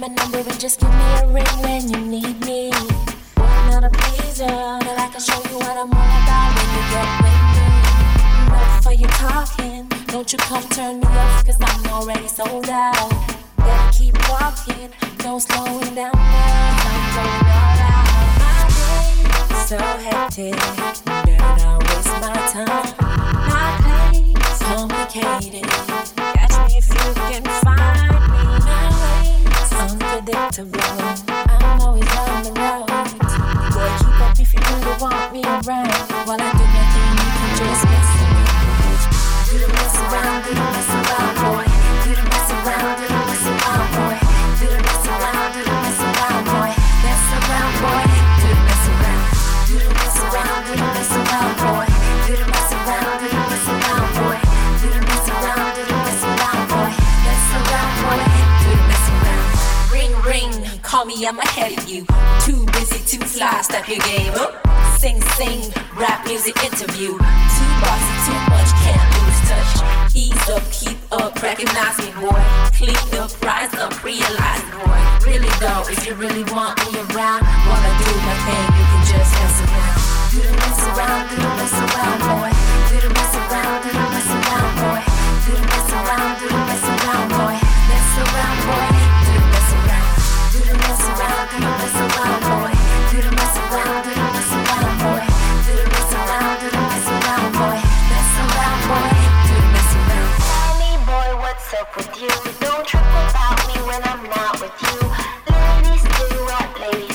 my number and just give me a ring when you need me. I'm not a pleaser, but I can show you what I'm all about when you get with me. Enough for you talking, don't you come turn me off, cause I'm already sold out. Better keep walking, no slowing down now, I'm going all out. My day so hectic, better not waste my time. My play's complicated, catch me if you can find me. My way's unpredictable, I'm always on the road. Boy, keep up if you really want me around. While I do my thing, you can just mess around. Do the mess around, do the mess around, boy. Do the mess around, do the mess around, boy. Do the mess around, do the mess around, boy. Mess around, boy. Do the mess around. Do the mess around, do the mess around, boy. Do the mess around, do the mess around, boy. Do the mess around, do the mess around, boy. Mess around, boy. Do the mess around. Ring, ring, call me, I'm ahead of you. Too busy, too fly, step your game up. Sing, sing, rap music interview. Too bossy, too much, can't lose touch. Ease up, keep up, recognize me, boy. Clean up, rise up, realize, boy. Really though, if you really want me around, wanna do my thing, you can just mess around. Do the mess around, do the mess around, boy. Do the mess around, do the mess around, boy. Do the mess around, do the mess around, boy. Mess around, boy. Do the mess around. Do the mess around, do the mess around, boy. Do the mess around, do the mess around, boy. Do the mess around, do the mess around, boy. Mess around, boy. Do the mess around. Tell me, boy, what's up with you? Don't trip about me when I'm not with you. Ladies do what ladies